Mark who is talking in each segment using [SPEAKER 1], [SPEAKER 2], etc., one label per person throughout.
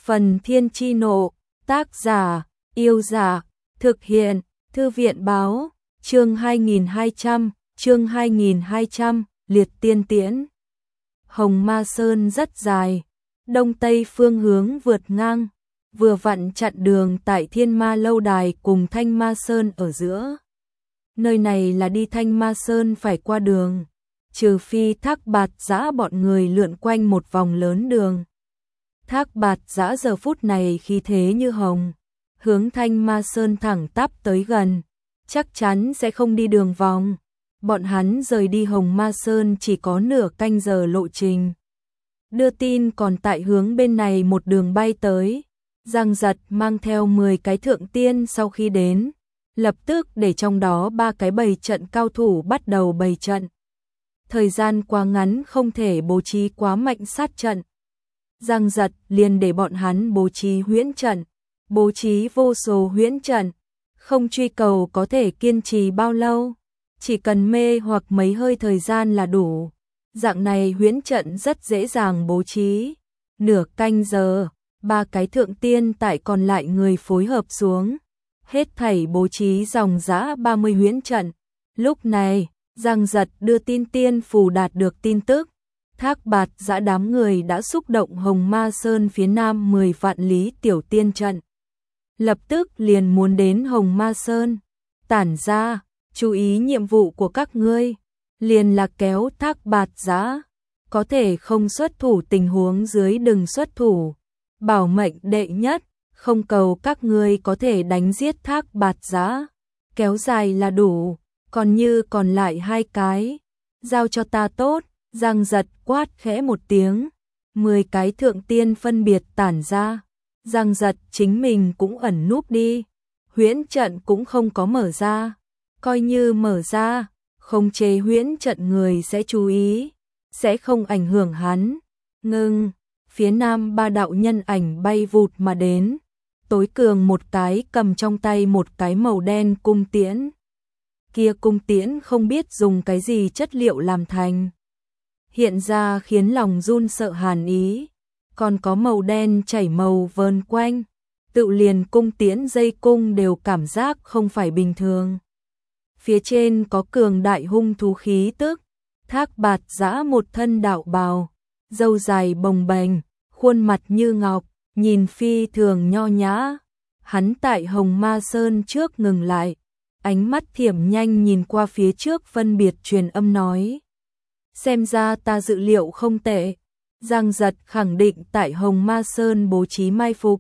[SPEAKER 1] Phần Thiên Chi Nộ, tác giả, Yêu Giả, thực hiện, Thư viện Báo, chương 2200, Liệt Tiên Tiễn. Hồng Ma Sơn rất dài, đông tây phương hướng vượt ngang, vừa vặn chặn đường tại Thiên Ma Lâu Đài cùng Thanh Ma Sơn ở giữa. Nơi này là đi Thanh Ma Sơn phải qua đường, trừ phi Thác Bạt Giã bọn người lượn quanh một vòng lớn đường. Thác Bạt Giã giờ phút này khí thế như hồng, hướng Thanh Ma Sơn thẳng tắp tới gần, chắc chắn sẽ không đi đường vòng. Bọn hắn rời đi Hồng Ma Sơn chỉ có nửa canh giờ lộ trình. Đưa tin còn tại hướng bên này một đường bay tới. Giang Giật mang theo 10 cái thượng tiên sau khi đến, lập tức để trong đó 3 cái bày trận cao thủ bắt đầu bày trận. Thời gian quá ngắn không thể bố trí quá mạnh sát trận. Giang Giật liền để bọn hắn bố trí huyễn trận, bố trí vô số huyễn trận, không truy cầu có thể kiên trì bao lâu, chỉ cần mê hoặc mấy hơi thời gian là đủ. Dạng này huyễn trận rất dễ dàng bố trí. Nửa canh giờ, 3 cái thượng tiên tại còn lại người phối hợp xuống, hết thảy bố trí dòng dã 30 huyễn trận. Lúc này, Giang Giật đưa tin tiên phù đạt được tin tức, Thác Bạt Giã đám người đã xúc động Hồng Ma Sơn phía nam 10 vạn lý tiểu tiên trận. Lập tức liền muốn đến Hồng Ma Sơn. Tản ra, chú ý nhiệm vụ của các ngươi, liền là kéo Thác Bạt Giã, có thể không xuất thủ tình huống dưới đừng xuất thủ. Bảo mệnh đệ nhất, không cầu các ngươi có thể đánh giết Thác Bạt Giã, kéo dài là đủ, còn như còn lại 2 cái, giao cho ta tốt. Giang Giật quát khẽ một tiếng, 10 cái thượng tiên phân biệt tản ra. Giang Giật chính mình cũng ẩn núp đi, huyễn trận cũng không có mở ra, coi như mở ra, không chế huyễn trận người sẽ chú ý, sẽ không ảnh hưởng hắn. Ngưng, phía nam 3 đạo nhân ảnh bay vụt mà đến, tối cường một cái cầm trong tay một cái màu đen cung tiễn. Kia cung tiễn không biết dùng cái gì chất liệu làm thành, hiện ra khiến lòng run sợ hàn ý, còn có màu đen chảy màu vờn quanh, tự liền cung tiễn dây cung đều cảm giác không phải bình thường. Phía trên có cường đại hung thú khí tức, Thác Bạt Giã một thân đạo bào, râu dài bồng bềnh, khuôn mặt như ngọc, nhìn phi thường nho nhã. Hắn tại Hồng Ma Sơn trước ngừng lại, ánh mắt thiểm nhanh nhìn qua phía trước phân biệt truyền âm nói. Xem ra ta dự liệu không tệ. Giang Giật khẳng định tại Hồng Ma Sơn bố trí mai phục.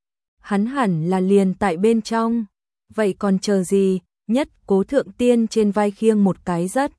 [SPEAKER 1] Hắn hẳn là liền tại bên trong. Vậy còn chờ gì? Nhất Cố thượng tiên trên vai khiêng một cái rất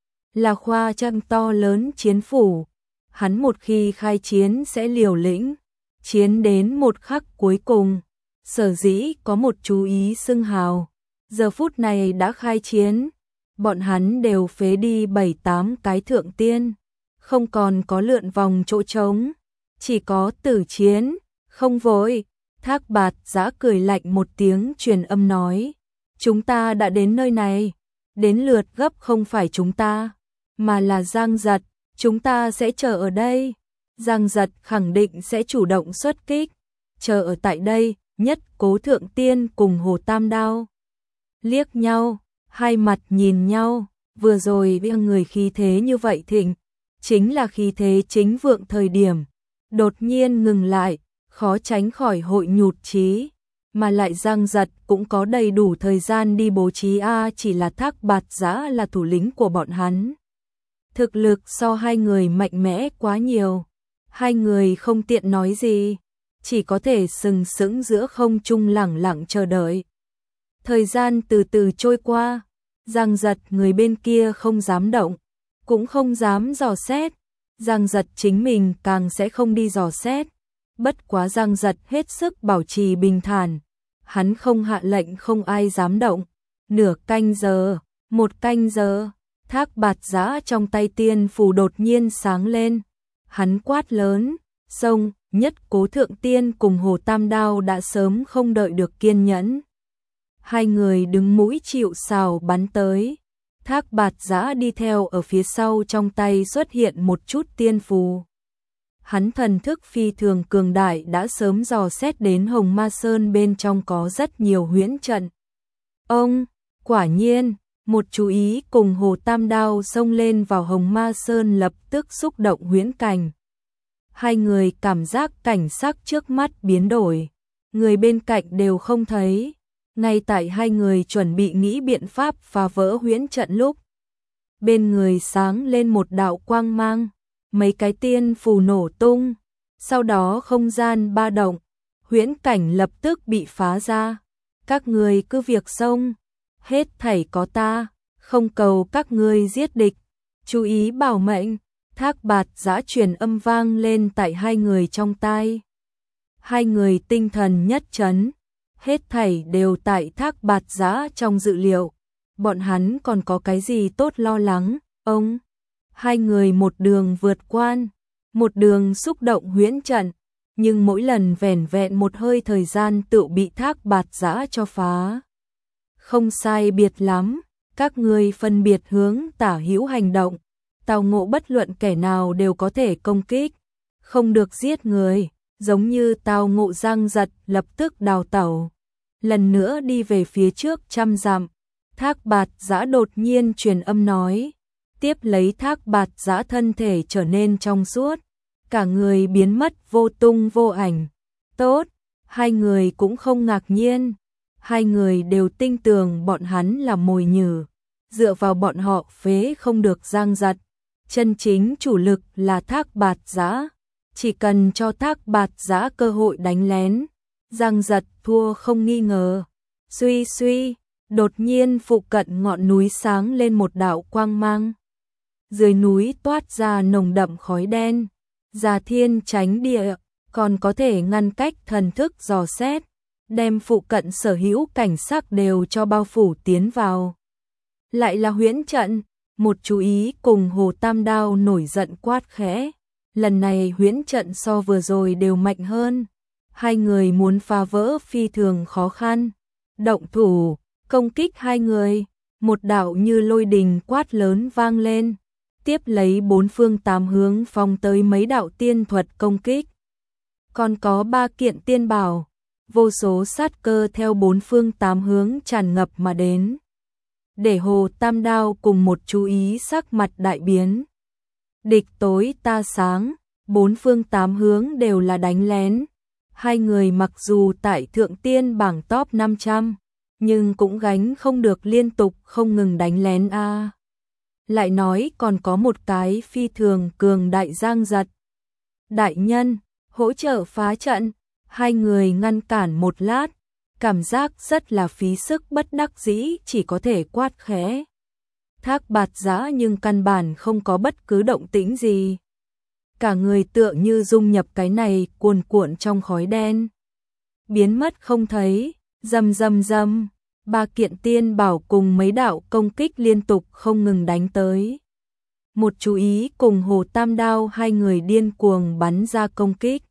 [SPEAKER 1] là khoa trương to lớn chiến phủ. Hắn một khi khai chiến sẽ liều lĩnh, chiến đến một khắc cuối cùng. Sở dĩ có một chú ý xưng hào, giờ phút này đã khai chiến. Bọn hắn đều phế đi 7-8 cái thượng tiên, không còn có lượn vòng chỗ trống, chỉ có tử chiến, không vội. Thác Bạt Giã cười lạnh một tiếng truyền âm nói, chúng ta đã đến nơi này, đến lượt gấp không phải chúng ta, mà là Giang Giật, chúng ta sẽ chờ ở đây. Giang Giật khẳng định sẽ chủ động xuất kích, chờ ở tại đây. Nhất Cố thượng tiên cùng Hồ Tam Đao liếc nhau, hai mặt nhìn nhau, vừa rồi bị người khí thế như vậy thịnh, chính là khí thế chính vượng thời điểm, đột nhiên ngừng lại, khó tránh khỏi hội nhụt chí, mà lại Giang Giật cũng có đầy đủ thời gian đi bố trí chỉ là Thác Bạt Giã là thủ lĩnh của bọn hắn. Thực lực so hai người mạnh mẽ quá nhiều, hai người không tiện nói gì, chỉ có thể sừng sững giữa không trung lẳng lặng chờ đợi. Thời gian từ từ trôi qua, Giang Giật người bên kia không dám động, cũng không dám dò xét. Giang Giật chính mình càng sẽ không đi dò xét. Bất quá Giang Giật hết sức bảo trì bình thản, hắn không hạ lệnh không ai dám động. Nửa canh giờ, 1 canh giờ, Thác Bạt Giã trong tay tiên phù đột nhiên sáng lên. Hắn quát lớn, xông. Nhất Cố thượng tiên cùng Hồ Tam Đao đã sớm không đợi được kiên nhẫn. Hai người đứng mũi chịu sào bắn tới. Thác Bạt Giã đi theo ở phía sau, trong tay xuất hiện một chút tiên phù. Hắn thần thức phi thường cường đại đã sớm dò xét đến Hồng Ma Sơn bên trong có rất nhiều huyễn trận. Ông, quả nhiên, một chú ý cùng Hồ Tam Đao xông lên vào Hồng Ma Sơn lập tức xúc động huyễn cảnh. Hai người cảm giác cảnh sắc trước mắt biến đổi, người bên cạnh đều không thấy. Ngay tại hai người chuẩn bị nghĩ biện pháp phá vỡ huyễn trận lúc, bên người sáng lên một đạo quang mang, mấy cái tiên phù nổ tung, sau đó không gian ba động, huyễn cảnh lập tức bị phá ra. Các người cứ việc xông, hết thảy có ta, không cầu các ngươi giết địch, chú ý bảo mệnh. Thác Bạt Giã truyền âm vang lên tại hai người trong tai. Hai người tinh thần nhất chấn, hết thảy đều tại Thác Bạt Giã trong dự liệu. Bọn hắn còn có cái gì tốt lo lắng, ông? Hai người một đường vượt quan, một đường xúc động huyễn trận, nhưng mỗi lần vẻn vẹn một hơi thời gian tự bị Thác Bạt Giã cho phá. Không sai biệt lắm, các ngươi phân biệt hướng tả hữu hành động, tào ngộ bất luận kẻ nào đều có thể công kích, không được giết người, giống như Tào Ngộ giang giật lập tức đào tẩu, lần nữa đi về phía trước 100 dặm. Thác Bạt Giã đột nhiên truyền âm nói, tiếp lấy Thác Bạt Giã thân thể trở nên trong suốt, cả người biến mất vô tung vô ảnh. Tốt, hai người cũng không ngạc nhiên, hai người đều tin tưởng bọn hắn là mồi nhử, dựa vào bọn họ phế không được giang giật. Chân chính chủ lực là Thác Bạt Giã, chỉ cần cho Thác Bạt Giã cơ hội đánh lén, giang giật thua không nghi ngờ. Suy suy, đột nhiên phụ cận ngọn núi sáng lên một đạo quang mang. Dưới núi toát ra nồng đậm khói đen, Già Thiên Chánh Địa còn có thể ngăn cách thần thức dò xét, đem phụ cận sở hữu cảnh sắc đều cho bao phủ tiến vào. Lại là huyễn trận, một chú ý cùng Hồ Tam Đao nổi giận quát khẽ. Lần này huyễn trận so vừa rồi đều mạnh hơn, hai người muốn phá vỡ phi thường khó khăn. Động thủ, công kích hai người, một đạo như lôi đình quát lớn vang lên, tiếp lấy bốn phương tám hướng phóng tới mấy đạo tiên thuật công kích. Còn có 3 kiện tiên bảo, vô số sát cơ theo bốn phương tám hướng tràn ngập mà đến. Để Hồ Tam Đao cùng một chú ý sắc mặt đại biến. Địch tối ta sáng, bốn phương tám hướng đều là đánh lén. Hai người mặc dù tại thượng tiên bảng top 500, nhưng cũng gánh không được liên tục không ngừng đánh lén a. Lại nói còn có một cái phi thường cường đại giang giật. Đại nhân, hỗ trợ phá trận, hai người ngăn cản một lát, cảm giác rất là phí sức bất đắc dĩ chỉ có thể quát khẽ. Thác Bạt Giã nhưng căn bản không có bất cứ động tĩnh gì. Cả người tựa như dung nhập cái này cuồn cuộn trong khói đen. Biến mất không thấy, rầm rầm rầm, 3 kiện tiên bảo cùng mấy đạo công kích liên tục không ngừng đánh tới. Một chú ý cùng Hồ Tam Đao hai người điên cuồng bắn ra công kích.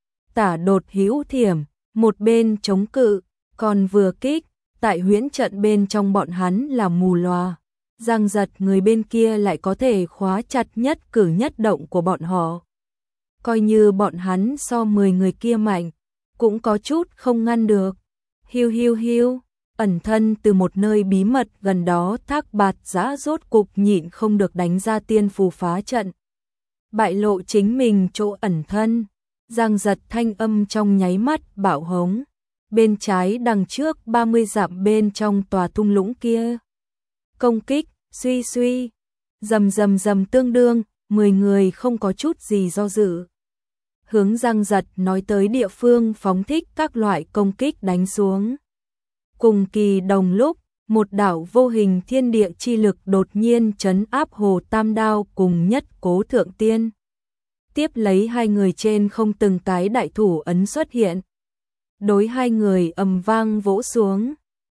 [SPEAKER 1] Tả đột hữu thiểm, một bên chống cự, còn vừa kích, tại huyễn trận bên trong bọn hắn là mù lòa. Giang giật người bên kia lại có thể khóa chặt nhất cử nhất động của bọn họ. Coi như bọn hắn so 10 người kia mạnh, cũng có chút không ngăn được. Hiu hiu hiu, ẩn thân từ một nơi bí mật gần đó Thác Bạt Giã rốt cục nhịn không được đánh ra tiên phù phá trận. Bại lộ chính mình chỗ ẩn thân, giang giật thanh âm trong nháy mắt bạo hống. Bên trái đằng trước 30 dặm bên trong tòa thung lũng kia. Công kích, suy suy, rầm rầm rầm tương đương, 10 người không có chút gì do dự. Hướng giang giật nói tới địa phương phóng thích các loại công kích đánh xuống. Cùng kỳ đồng lúc, một đảo vô hình thiên địa chi lực đột nhiên trấn áp Hồ Tam Đao cùng Nhất Cố Thượng Tiên. Tiếp lấy hai người trên không từng cái đại thủ ấn xuất hiện. Đối hai người ầm vang vỗ xuống.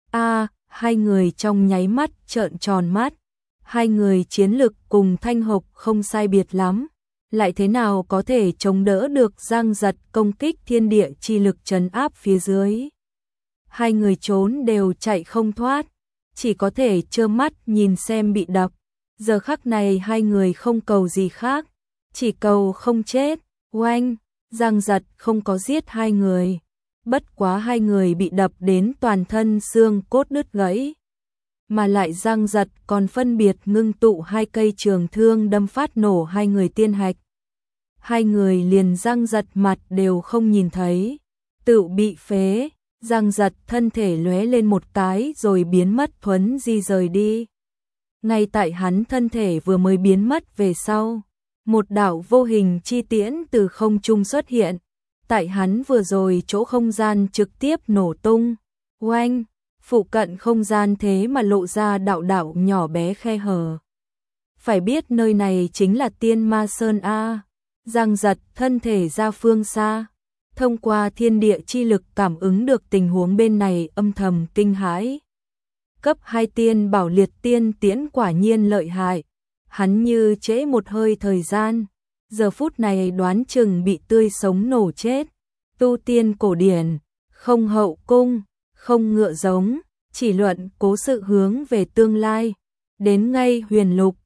[SPEAKER 1] Hai người trong nháy mắt trợn tròn mắt. Hai người chiến lực cùng Thanh Hộc không sai biệt lắm. Lại thế nào có thể chống đỡ được giang giật công kích thiên địa chi lực trấn áp phía dưới. Hai người trốn đều chạy không thoát, chỉ có thể trơ mắt nhìn xem bị đập. Giờ khắc này hai người không cầu gì khác, chỉ cầu không chết. Oanh, Giang Giật không có giết hai người, bất quá hai người bị đập đến toàn thân xương cốt đứt gãy. Mà lại Giang Giật còn phân biệt ngưng tụ hai cây trường thương đâm phát nổ hai người tiên hạch. Hai người liền Giang Giật mặt đều không nhìn thấy, tự bị phế. Giang Giật thân thể lóe lên một cái rồi biến mất thuấn di rời đi. Ngay tại hắn thân thể vừa mới biến mất về sau, một đạo vô hình chi tiễn từ không trung xuất hiện, tại hắn vừa rồi chỗ không gian trực tiếp nổ tung. Oanh, phụ cận không gian thế mà lộ ra đạo đạo nhỏ bé khe hở. Phải biết nơi này chính là Tiên Ma Sơn a. Giang Giật thân thể ra phương xa, thông qua thiên địa chi lực cảm ứng được tình huống bên này, âm thầm kinh hãi. Cấp 2 tiên bảo liệt tiên tiễn quả nhiên lợi hại. Hắn như trễ một hơi thời gian, giờ phút này đoán chừng bị tươi sống nổ chết. Tu tiên cổ điển, không hậu cung, không ngựa giống, chỉ luận cố sự hướng về tương lai. Đến ngay huyền lục,